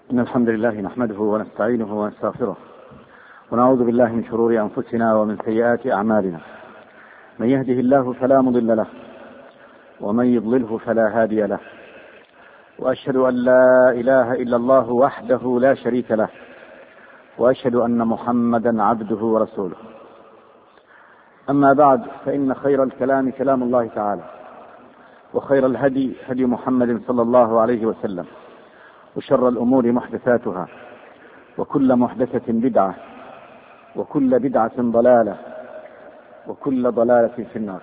إن الحمد لله نحمده ونستعينه ونستغفره ونعوذ بالله من شرور أنفسنا ومن سيئات أعمالنا. من يهده الله فلا مضل له ومن يضلله فلا هادي له، وأشهد أن لا إله إلا الله وحده لا شريك له، وأشهد أن محمدا عبده ورسوله. أما بعد، فإن خير الكلام كلام الله تعالى، وخير الهدي هدي محمد صلى الله عليه وسلم، وشر الأمور محدثاتها، وكل محدثة بدعة، وكل بدعة ضلالة، وكل ضلالة في النار.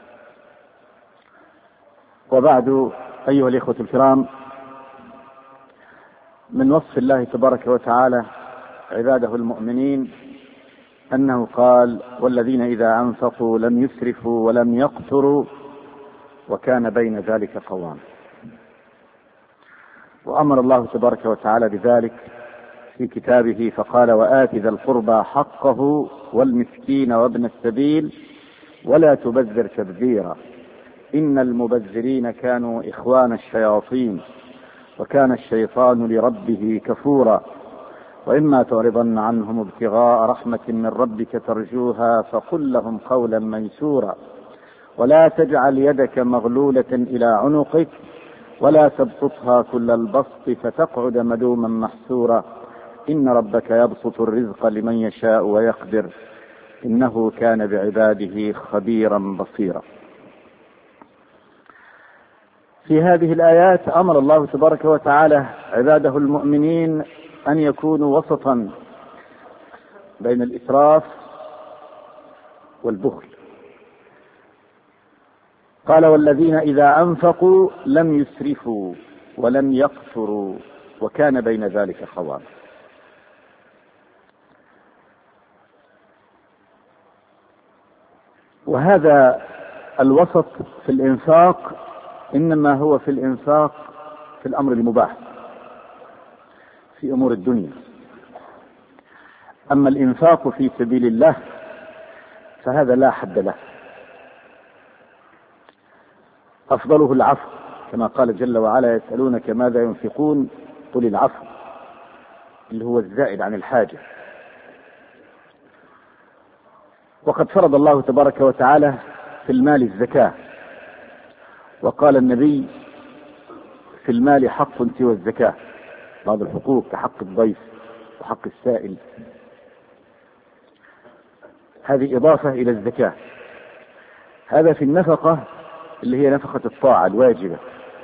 وبعد، أيها الإخوة الكرام، من وصف الله تبارك وتعالى عباده المؤمنين أنه قال: والذين إذا أنفقوا لم يسرفوا ولم يقتروا وكان بين ذلك قواما. وأمر الله تبارك وتعالى بذلك في كتابه فقال: وآت ذا القربى حقه والمسكين وابن السبيل ولا تبذر تبذيرا إن المبذرين كانوا إخوان الشياطين وكان الشيطان لربه كفورا وإما تعرضن عنهم ابتغاء رحمة من ربك ترجوها فقل لهم قولا ميسورا ولا تجعل يدك مغلولة إلى عنقك ولا تبسطها كل البسط فتقعد ملوما محسورا إن ربك يبسط الرزق لمن يشاء ويقدر إنه كان بعباده خبيرا بصيرا. في هذه الآيات أمر الله تبارك وتعالى عباده المؤمنين أن يكونوا وسطا بين الإسراف والبخل. قال: والذين إذا أنفقوا لم يسرفوا ولم يقتروا وكان بين ذلك قواما. وهذا الوسط في الإنفاق إنما هو في الإنفاق في الأمر المباح في أمور الدنيا. أما الإنفاق في سبيل الله فهذا لا حد له، أفضله العفو، كما قال جل وعلا: يسألونك ماذا ينفقون قل العفو، اللي هو الزائد عن الحاجة. وقد فرض الله تبارك وتعالى في المال الزكاة، وقال النبي: في المال حق سوى الزكاة، بعض الحقوق كحق الضيف وحق السائل، هذه إضافة إلى الزكاة. هذا في النفقة اللي هي نفقة الطاعة الواجبة.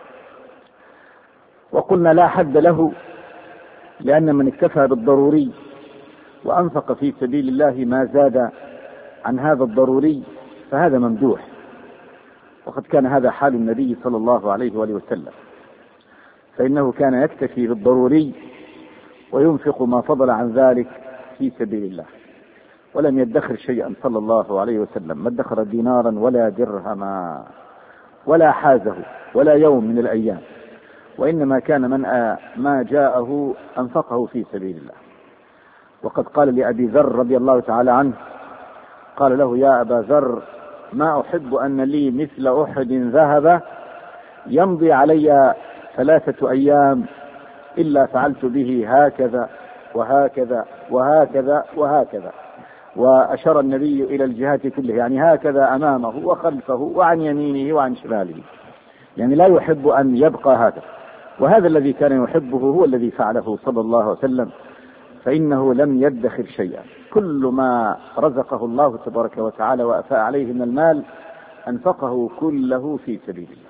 وقلنا لا حد له، لأن من اكتفى بالضروري وأنفق في سبيل الله ما زاد عن هذا الضروري فهذا ممدوح، وقد كان هذا حال النبي صلى الله عليه وآله وسلم، فإنه كان يكتفي بالضروري وينفق ما فضل عن ذلك في سبيل الله، ولم يدخر شيئا صلى الله عليه وسلم، ما ادخر دينارا ولا درهما ولا حازه ولا يوم من الأيام، وإنما كان من ما جاءه أنفقه في سبيل الله. وقد قال لأبي ذر رضي الله تعالى عنه، قال له: يا أبا ذر، ما أحب أن لي مثل أحد ذهب يمضي علي 3 أيام إلا فعلت به هكذا وهكذا وهكذا وهكذا. وأشار النبي إلى الجهات كلها، يعني هكذا أمامه وخلفه وعن يمينه وعن شماله، يعني لا يحب أن يبقى هذا. وهذا الذي كان يحبه هو الذي فعله صلى الله عليه وسلم، فإنه لم يدخر شيئا، كل ما رزقه الله تبارك وتعالى وأفاء عليه من المال أنفقه كله في سبيل الله.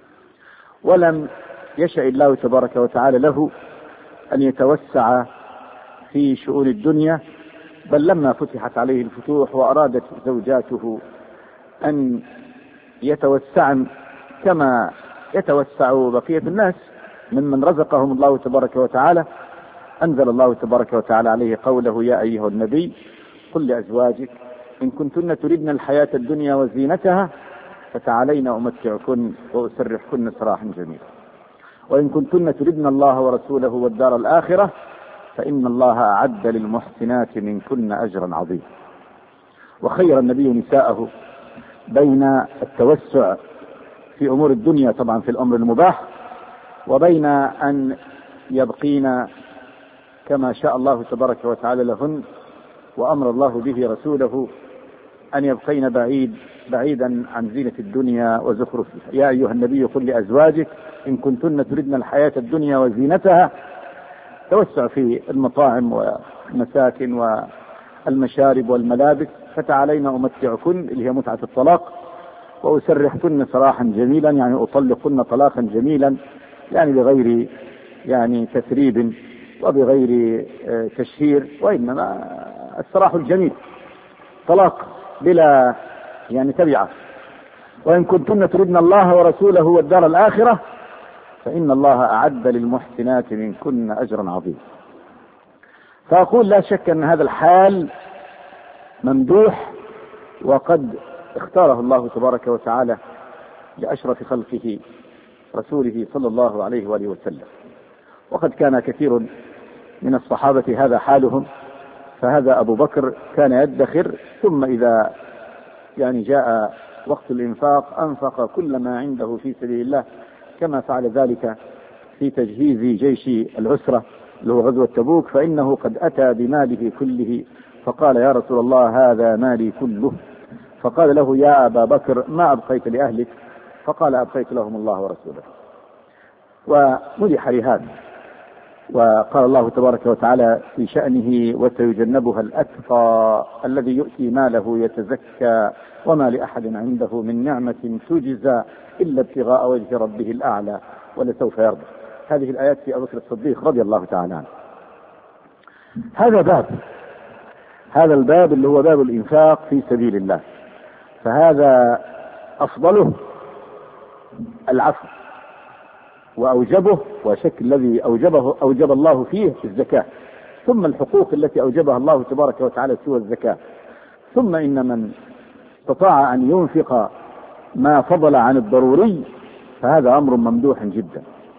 ولم يشأ الله تبارك وتعالى له أن يتوسع في شؤون الدنيا، بل لما فتحت عليه الفتوح وأرادت زوجاته أن يتوسعن كما يتوسع بقية الناس ممن رزقهم الله تبارك وتعالى، أنزل الله تبارك وتعالى عليه قوله: يا أيها النبي قل لأزواجك إن كنتن تردن الحياة الدنيا وزينتها فتعالين أمتعكن وأسرحكن سراحا جميلا، وإن كنتن تردن الله ورسوله والدار الآخرة فإن الله أعد للمحسنات منكن أجرا عظيما. وخير النبي نساءه بين التوسع في أمور الدنيا طبعا في الأمر المباح، وبين أن يبقين كما شاء الله تبارك وتعالى لهن، وأمر الله به رسوله أن يبقين بعيدا عن زينة الدنيا وزخرفها. يا أيها النبي قل لأزواجك إن كنتن تردن الحياة الدنيا وزينتها، توسع في المطاعم والمساكن والمشارب والملابس، فتعالين أمتعكن، اللي هي متعة الطلاق، وأسرحكن سراحا جميلا، يعني أطلقكن طلاقا جميلا، يعني بغير يعني تثريب وبغير تشهير، وإنما السراح الجميل، طلاق بلا يعني تبعة. وإن كنتن تردن الله ورسوله والدار الآخرة فإن الله أعد للمحسنات منكن أجرا عظيما. فأقول لا شك أن هذا الحال ممدوح، وقد اختاره الله تبارك وتعالى لأشرف خلقه رسوله صلى الله عليه وآله وسلم. وقد كان كثير من الصحابة هذا حالهم، فهذا أبو بكر كان يدخر، ثم إذا يعني جاء وقت الإنفاق أنفق كل ما عنده في سبيل الله، كما فعل ذلك في تجهيز جيش العسرة اللي هو غزوة تبوك، فإنه قد أتى بماله كله فقال يا رسول الله هذا مالي كله. فقال له يا أبا بكر ما أبقيت لأهلك؟ فقال أبقيت لهم الله ورسوله، ومدح لهذا. وقال الله تبارك وتعالى في شأنه وسيجنبها الأتقى الذي يؤتي ماله يتزكى وما لأحد عنده من نعمة تجزى إلا ابتغاء وجه ربه الأعلى ولسوف يرضى. هذه الآيات في أبو بكر الصديق رضي الله تعالى عنه. هذا الباب اللي هو باب الإنفاق في سبيل الله، فهذا أفضله العفو، وأوجبه وشك الذي أوجب الله فيه الزكاة، ثم الحقوق التي أوجبها الله تبارك وتعالى سوى الزكاة، ثم إن من استطاع أن ينفق ما فضل عن الضروري فهذا أمر ممدوح جدا.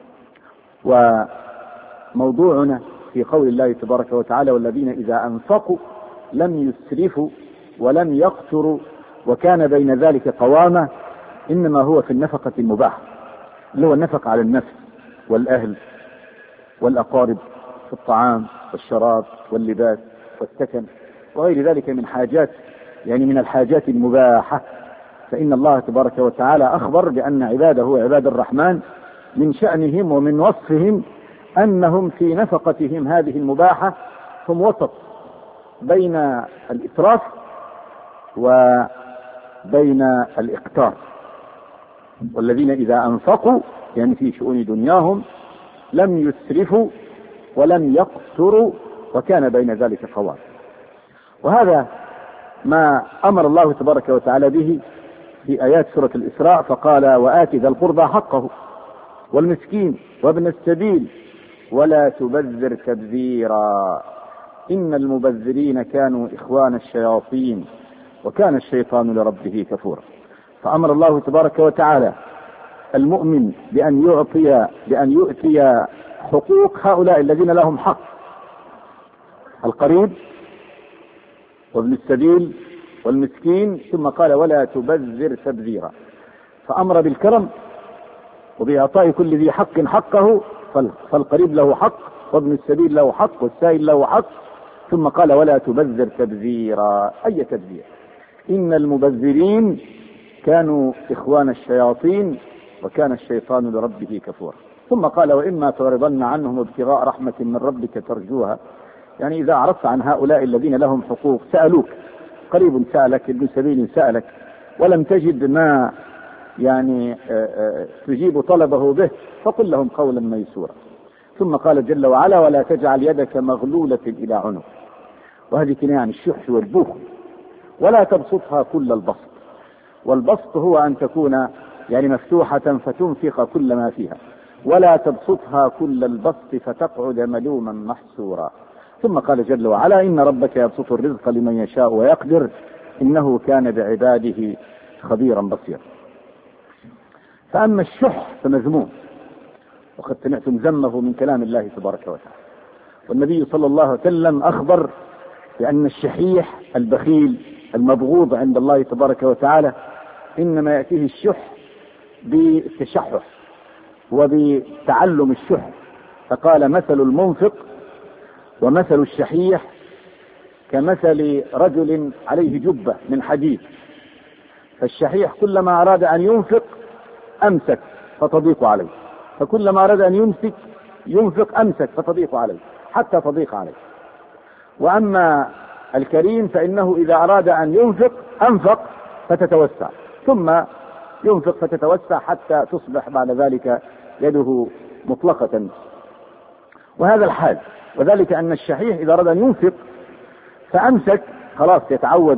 وموضوعنا في قول الله تبارك وتعالى والذين إذا أنفقوا لم يسرفوا ولم يقتروا وكان بين ذلك قوامة، إنما هو في النفقة المباحة، اللي هو النفقة على النفس والأهل والأقارب في الطعام والشراب واللباس والسكن وغير ذلك من حاجات، يعني من الحاجات المباحة. فإن الله تبارك وتعالى أخبر بأن عباده عباد الرحمن من شأنهم ومن وصفهم أنهم في نفقتهم هذه المباحة هم وسط بين الإسراف وبين الإقتار. والذين إذا أنفقوا يعني في شؤون دنياهم لم يسرفوا ولم يقتروا وكان بين ذلك قوام. وهذا ما أمر الله تبارك وتعالى به في آيات سورة الإسراء، فقال وآت ذا القربى حقه والمسكين وابن السبيل ولا تبذر تبذيرا إن المبذرين كانوا إخوان الشياطين وكان الشيطان لربه كفورا. فأمر الله تبارك وتعالى المؤمن بأن يؤتي حقوق هؤلاء الذين لهم حق، القريب وابن السبيل والمسكين، ثم قال ولا تبذر تبذيرا، فأمر بالكرم وبإعطاء كل ذي حق حقه، فالقريب له حق وابن السبيل له حق والسائل له حق، ثم قال ولا تبذر تبذيرا. أي تبذير؟ إن المبذرين كانوا إخوان الشياطين وكان الشيطان لربه كفورا. ثم قال وإما تعرضن عنهم ابتغاء رحمة من ربك ترجوها، يعني إذا عرضت عن هؤلاء الذين لهم حقوق سألوك، قريب سألك ابن سبيل سألك ولم تجد ما يعني تجيب طلبه به فقل لهم قولا ميسورا. ثم قال جل وعلا ولا تجعل يدك مغلولة إلى عنق، وهذه كناية عن الشح والبخل، ولا تبسطها كل البسط. والبسط هو أن تكون يعني مفتوحة فتنفق كل ما فيها، ولا تبسطها كل البسط فتقعد ملوما محسورا. ثم قال جل وعلا إن ربك يبسط الرزق لمن يشاء ويقدر إنه كان بعباده خبيرا بصيرا. فأما الشح فمذموم، وقد سمعتم ذمه من كلام الله تبارك وتعالى. والنبي صلى الله عليه وسلم أخبر بأن الشحيح البخيل المبغوض عند الله تبارك وتعالى إنما يأتيه الشح بالتشحح وبتعلم الشح، فقال مثل المنفق ومثل الشحيح كمثل رجل عليه جبة من حديد، فالشحيح كلما أراد أن ينفق أمسك فتضيق عليه، فكلما أراد أن ينفق أمسك فتضيق عليه حتى تضيق عليه. وأما الكريم فإنه إذا أراد أن ينفق أنفق فتتوسع، ثم ينفق فتتوسع حتى تصبح بعد ذلك يده مطلقة. وهذا الحال، وذلك أن الشحيح إذا أراد أن ينفق فأمسك خلاص يتعود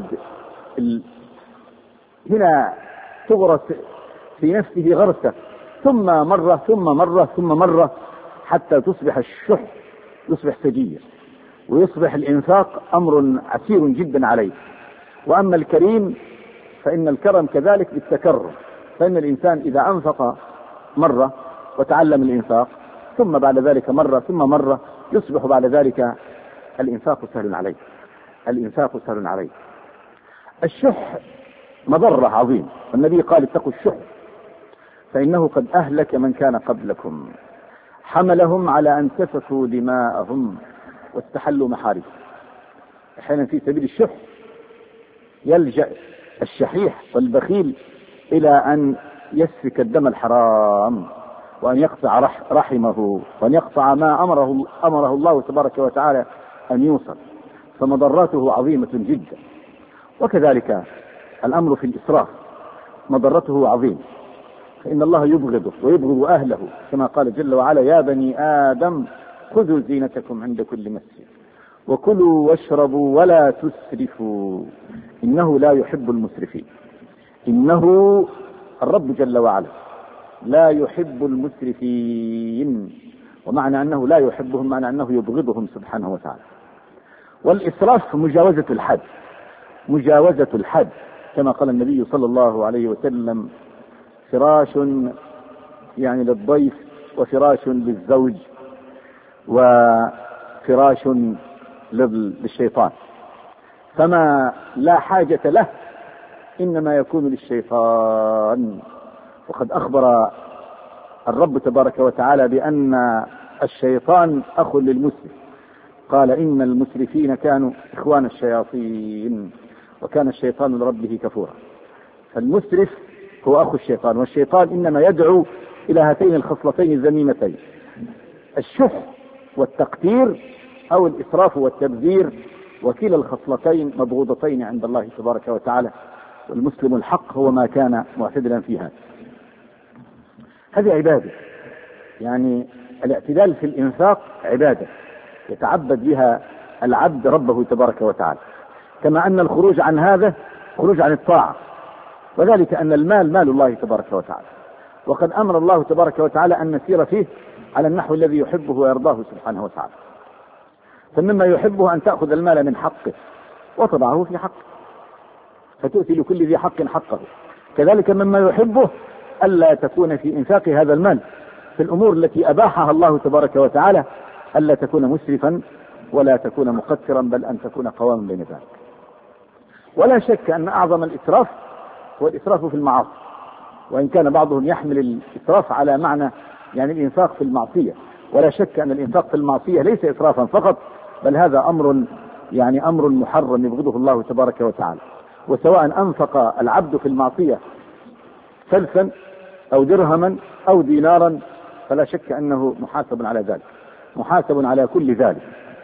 هنا تغرس في نفسه غرسة، ثم مرة ثم مرة ثم مرة حتى تصبح الشح يصبح سجية، ويصبح الإنفاق أمر عسير جدا عليه. وأما الكريم فإن الكرم كذلك بالتكرر، فإن الإنسان إذا أنفق مرة وتعلم الإنفاق ثم بعد ذلك مرة ثم مرة يصبح بعد ذلك الإنفاق سهل عليه، الإنفاق سهل عليه. الشح مضرة عظيم، والنبي قال اتقوا الشح فإنه قد أهلك من كان قبلكم، حملهم على أن سفكوا دماءهم واستحلوا محارمهم. أحيانا في سبيل الشح يلجأ الشحيح والبخيل إلى أن يسفك الدم الحرام، وأن يقطع رحمه، وأن يقطع ما أمره الله تبارك وتعالى أن يوصل، فمضراته عظيمة جدا. وكذلك الأمر في الإسراف مضرته عظيم، فإن الله يبغضه ويبغض أهله، كما قال جل وعلا يا بني آدم خذوا زينتكم عند كل مسجد وكلوا واشربوا ولا تسرفوا إنه لا يحب المسرفين. إنه الرب جل وعلا لا يحب المسرفين، ومعنى أنه لا يحبهم معنى أنه يبغضهم سبحانه وتعالى. والإسراف مجاوزة الحد، مجاوزة الحد، كما قال النبي صلى الله عليه وسلم فراش يعني للضيف وفراش للزوج وفراش للشيطان، فما لا حاجة له إنما يكون للشيطان. وقد أخبر الرب تبارك وتعالى بأن الشيطان أخ للمسرف، قال إن المسرفين كانوا إخوان الشياطين وكان الشيطان لربه كفورا. فالمسرف هو أخو الشيطان، والشيطان إنما يدعو إلى هاتين الخصلتين الذميمتين، الشح والتقتير أو الإسراف والتبذير، وكلا الخصلتين مبغوضتين عند الله تبارك وتعالى، والمسلم الحق هو ما كان معتدلا فيها. هذه عبادة، يعني الاعتدال في الإنفاق عبادة يتعبد بها العبد ربه تبارك وتعالى، كما أن الخروج عن هذا خروج عن الطاعة، وذلك أن المال مال الله تبارك وتعالى، وقد أمر الله تبارك وتعالى أن نسير فيه على النحو الذي يحبه ويرضاه سبحانه وتعالى. فمما يحبه أن تأخذ المال من حقه وتضعه في حقه، فتؤتي لكل ذي حق حقه. كذلك مما يحبه ألا تكون في إنفاق هذا المال في الأمور التي أباحها الله تبارك وتعالى، ألا تكون مسرفا ولا تكون مقترا، بل أن تكون قواما بين ذلك. ولا شك أن أعظم الإسراف هو الإسراف في المعاصي، وإن كان بعضهم يحمل الإسراف على معنى يعني الإنفاق في المعصية، ولا شك أن الإنفاق في المعصية ليس إسرافا فقط، بل هذا أمر يعني أمر محرم يبغضه الله تبارك وتعالى. وسواء أنفق العبد في المعصية فلسا أو درهما أو دينارا فلا شك أنه محاسب على ذلك، محاسب على كل ذلك.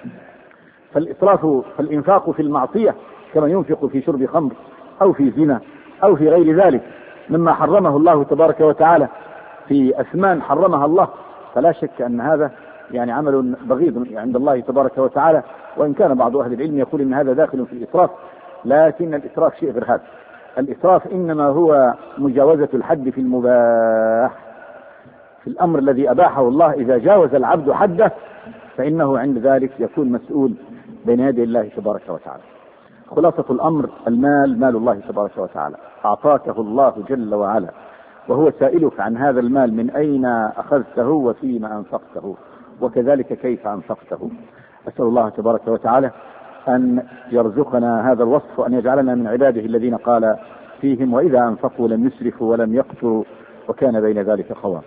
فالإنفاق في المعصية كما ينفق في شرب خمر أو في زنا أو في غير ذلك مما حرمه الله تبارك وتعالى في أثمان حرمها الله، فلا شك أن هذا يعني عمل بغيض عند الله تبارك وتعالى. وإن كان بعض أهل العلم يقول إن هذا داخل في الإسراف، لكن الإسراف شيء غير هذا. الإسراف إنما هو مجاوزة الحد في المباح، في الأمر الذي أباحه الله. إذا جاوز العبد حده فإنه عند ذلك يكون مسؤول بين يدي الله تبارك وتعالى. خلاصة الأمر المال مال الله تبارك وتعالى، أعطاكه الله جل وعلا، وهو سائلك عن هذا المال من أين أخذته وفيما أنفقته، وكذلك كيف أنفقته. أسأل الله تبارك وتعالى أن يرزقنا هذا الوصف، وأن يجعلنا من عباده الذين قال فيهم وإذا أنفقوا لم يسرفوا ولم يقتروا وكان بين ذلك قوام.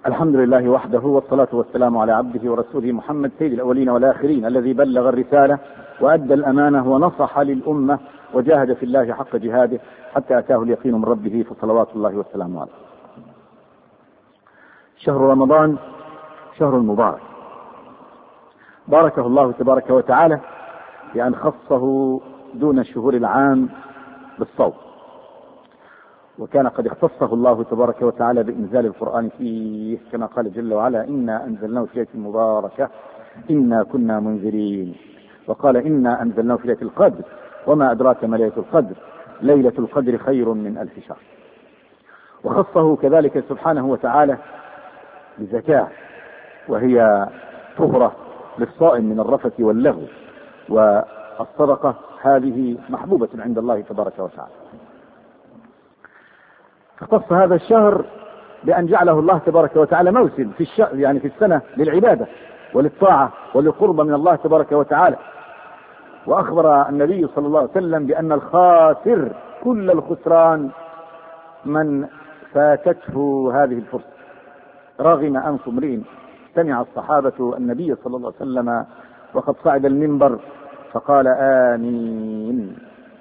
الحمد لله وحده، والصلاة والسلام على عبده ورسوله محمد سيد الأولين والآخرين، الذي بلغ الرسالة وأدى الأمانة ونصح للأمة وجاهد في الله حق جهاده حتى أتاه اليقين من ربه، فصلوات الله والسلام عليه. شهر رمضان شهر مبارك، باركه الله تبارك وتعالى بأن خصه دون الشهور العام بالصوم، وكان قد اختصه الله تبارك وتعالى بإنزال القرآن فيه، كما قال جل وعلا: إنا أنزلناه في ليلة مباركة إنا كنا منذرين، وقال: إنا أنزلناه في ليلة القدر وما أدراك ما ليلة القدر ليلة القدر خير من 1000 شهر. وخصه كذلك سبحانه وتعالى بزكاة، وهي طهرة للصائم من الرفث واللغو، والصدقة هذه محبوبة عند الله تبارك وتعالى. اختص هذا الشهر بأن جعله الله تبارك وتعالى موسم في الشهر، يعني في السنة، للعبادة وللطاعة وللقرب من الله تبارك وتعالى. وأخبر النبي صلى الله عليه وسلم بأن الخاسر كل الخسران من فاتته هذه الفرصة. رغم أنف امرئ سمع الصحابة النبي صلى الله عليه وسلم وقد صعد المنبر فقال: آمين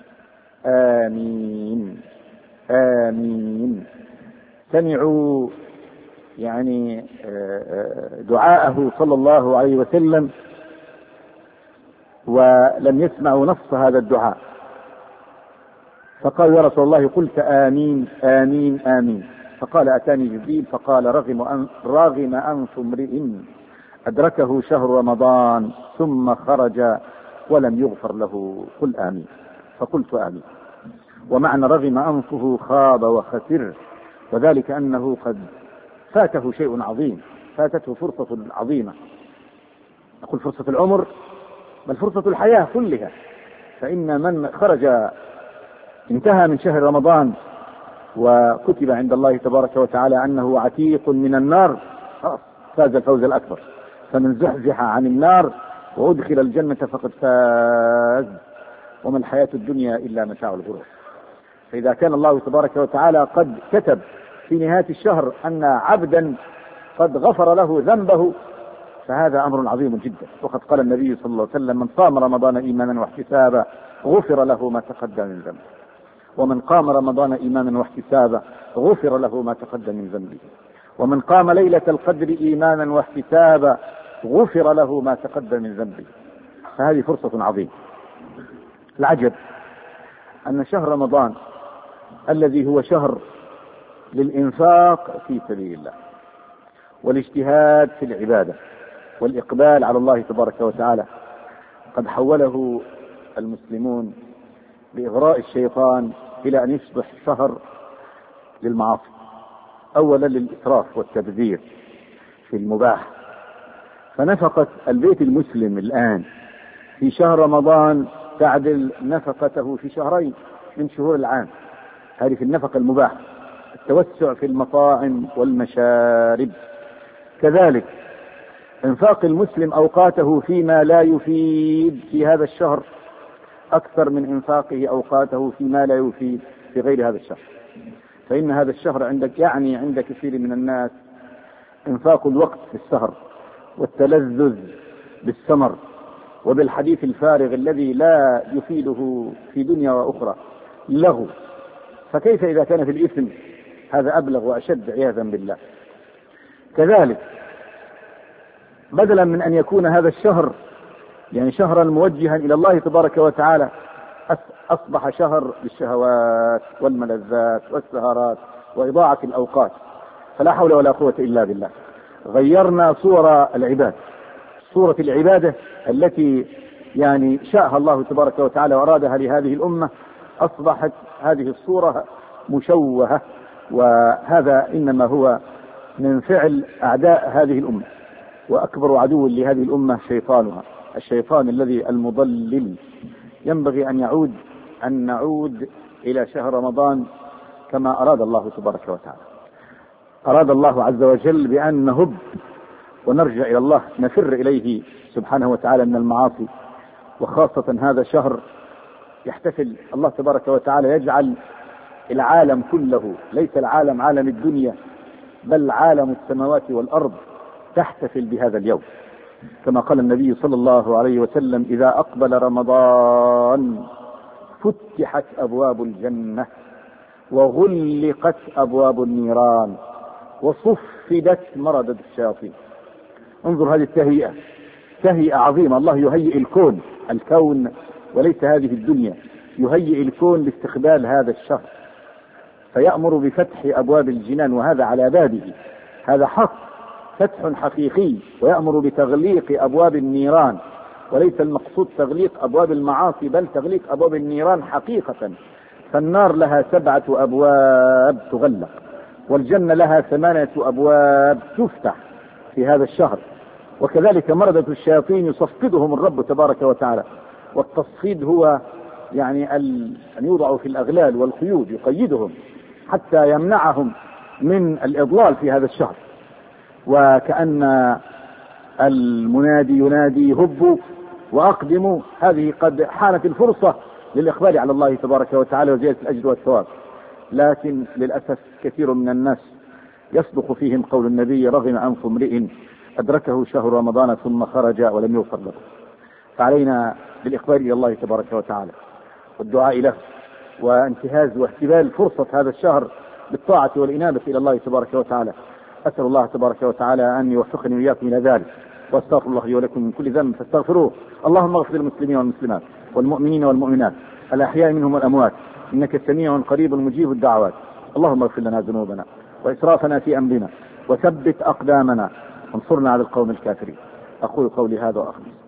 آمين آمين. سمعوا يعني دعاءه صلى الله عليه وسلم، ولم يسمعوا نص هذا الدعاء، فقال: يا رسول الله قلت آمين آمين آمين. فقال: أتاني جبريل فقال: رغم أنف امرئ أدركه شهر رمضان ثم خرج ولم يغفر له، قل آمين. فقلت آمين. ومعنى رغم أنفه خاب وخسر، وذلك أنه قد فاته شيء عظيم، فاتته فرصة عظيمة، نقول فرصة العمر بل فرصة الحياة كلها. فإن من خرج انتهى من شهر رمضان وكتب عند الله تبارك وتعالى أنه عتيق من النار، فاز الفوز الأكبر. فمن زحزح عن النار وأدخل الجنة فقد فاز، وما الحياة الدنيا إلا متاع الغرور. فإذا كان الله تبارك وتعالى قد كتب في نهاية الشهر أن عبدا قد غفر له ذنبه، فهذا أمر عظيم جدا. وقد قال النبي صلى الله عليه وسلم: من صام رمضان إيمانا واحتسابا غفر له ما تقدم من ذنبه، ومن قام رمضان إيمانا واحتسابا غفر له ما تقدم من ذنبه، ومن قام ليلة القدر إيمانا واحتسابا غفر له ما تقدم من ذنبه. فهذه فرصة عظيمة. العجب أن شهر رمضان الذي هو شهر للإنفاق في سبيل الله والاجتهاد في العبادة والإقبال على الله تبارك وتعالى، قد حوله المسلمون بإغراء الشيطان إلى أن يصبح شهر للمعاصي. أولا للإسراف والتبذير في المباح، فنفقة البيت المسلم الآن في شهر رمضان تعدل نفقته في شهرين من شهور العام. هذه في النفقة المباح. التوسع في المطاعم والمشارب، كذلك انفاق المسلم أوقاته فيما لا يفيد في هذا الشهر أكثر من انفاقه أوقاته فيما لا يفيد في غير هذا الشهر. فإن هذا الشهر عند كثير من الناس انفاق الوقت في السهر والتلذذ بالسمر وبالحديث الفارغ الذي لا يفيده في دنيا وأخرى، لغو. فكيف إذا كان في الإثم؟ هذا أبلغ وأشد عياذا بالله. كذلك بدلا من أن يكون هذا الشهر يعني شهرا موجها إلى الله تبارك وتعالى، أصبح شهر للشهوات والملذات والسهرات وإضاعة الأوقات. فلا حول ولا قوة إلا بالله. غيرنا صور العباد، صورة العبادة التي يعني شاءها الله تبارك وتعالى وأرادها لهذه الأمة، أصبحت هذه الصورة مشوهة، وهذا إنما هو من فعل أعداء هذه الأمة. وأكبر عدو لهذه الأمة شيطانها، الشيطان الذي المضلل. ينبغي أن نعود إلى شهر رمضان كما أراد الله تبارك وتعالى. أراد الله عز وجل بأن نهب ونرجع إلى الله، نفر إليه سبحانه وتعالى من المعاصي. وخاصة هذا شهر يحتفل الله تبارك وتعالى، يجعل العالم كله، ليس العالم عالم الدنيا بل عالم السماوات والأرض تحتفل بهذا اليوم، كما قال النبي صلى الله عليه وسلم: إذا أقبل رمضان فتحت أبواب الجنة وغلقت أبواب النيران وصفدت مردة الشياطين. انظر هذه التهيئة، تهيئة عظيمة. الله يهيئ الكون وليس هذه الدنيا، يهيئ الكون لاستقبال هذا الشهر، فيأمر بفتح أبواب الجنان، وهذا على بابه، هذا حق، فتح حقيقي. ويأمر بتغليق أبواب النيران، وليس المقصود تغليق أبواب المعاصي، بل تغليق أبواب النيران حقيقة. فالنار لها 7 أبواب تغلق، والجنة لها 8 أبواب تفتح في هذا الشهر. وكذلك مردة الشياطين يصفدهم الرب تبارك وتعالى، والتصفيد هو يعني أن يوضعوا في الأغلال والقيود، يقيدهم حتى يمنعهم من الإضلال في هذا الشهر. وكأن المنادي ينادي: هبوا وأقدموا، هذه قد حانت الفرصة للإقبال على الله تبارك وتعالى وزيادة الأجر والثواب. لكن للأسف كثير من الناس يصدق فيهم قول النبي: رغم أنف امرئ أدركه شهر رمضان ثم خرج ولم يغفر له. فعلينا بالإقبال إلى الله تبارك وتعالى والدعاء له، وانتهاز واحتمال فرصة هذا الشهر بالطاعة والإنابة إلى الله تبارك وتعالى. أسأل الله تبارك وتعالى أن يوفقني وإياكم إلى ذلك، واستغفر الله لي ولكم من كل ذنب فاستغفروه. اللهم اغفر للمسلمين والمسلمات والمؤمنين والمؤمنات الأحياء منهم والأموات، إنك سميع قريب مجيب الدعوات. اللهم اغفر لنا ذنوبنا وإسرافنا في أمرنا، وثبت أقدامنا، وانصرنا على القوم الكافرين. أقول قولي هذا وأخلص.